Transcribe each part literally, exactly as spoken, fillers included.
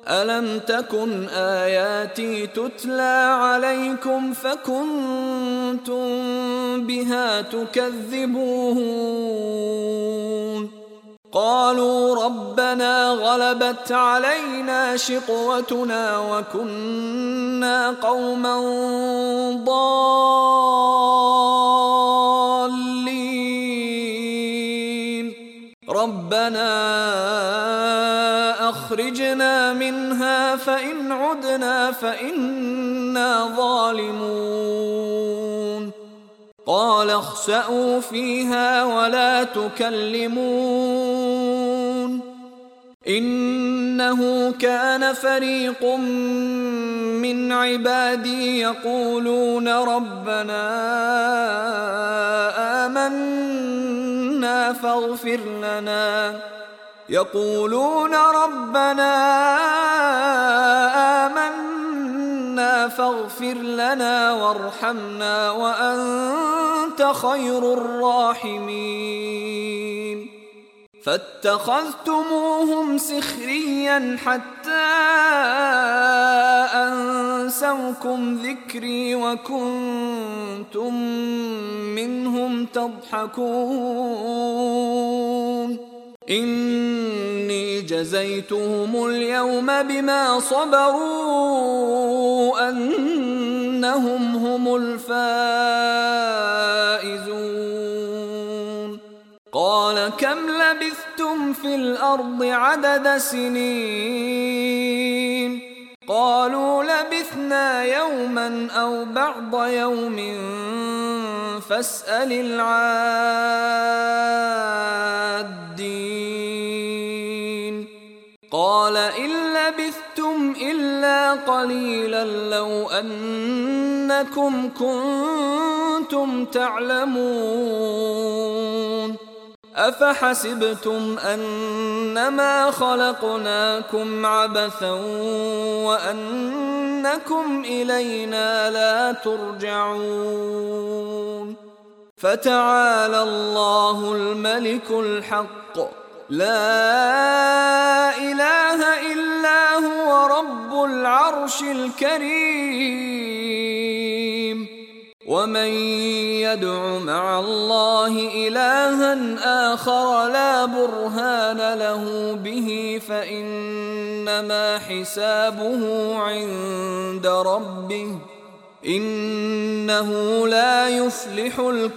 ألم تكن آياتي تتلى عليكم فكنتم بها تكذبون قالوا ربنا غلبت علينا شقوتنا وكنا قوما ضالين ربنا أخرجنا منها فإن عدنا فإنا ظالمون قال اخسئوا فيها ولا تكلمون إنه كان فريق من عبادي يقولون ربنا آمنا فاغفر لنا يقولون ربنا آمنا فاغفر لنا وارحمنا وأنت خير الراحمين فاتخذتموهم سخريا حتى أنسوكم ذكري وكنتم منهم تضحكون إني جزيتهم اليوم بما صبروا أنهم هم الفائزون قال كم لبثتم في الأرض عدد سنين قالوا لبثنا يوما أو بعض يوم فاسأل العادين قال إن لبثتم إلا قليلا لو أنكم كنتم تعلمون أفحسبتم أنما خلقناكم عبثا وأنكم إلينا لا ترجعون فتعالى الله الملك الحق لا إله إلا هو رب العرش الكريم ومن يدع مع الله إلها آخر لا برهان له به فإنما حسابه عند ربه إنه لا يفلح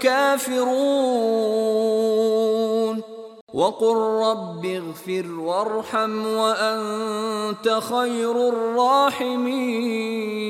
الكافرون وقل رب اغفر وارحم وأنت خير الراحمين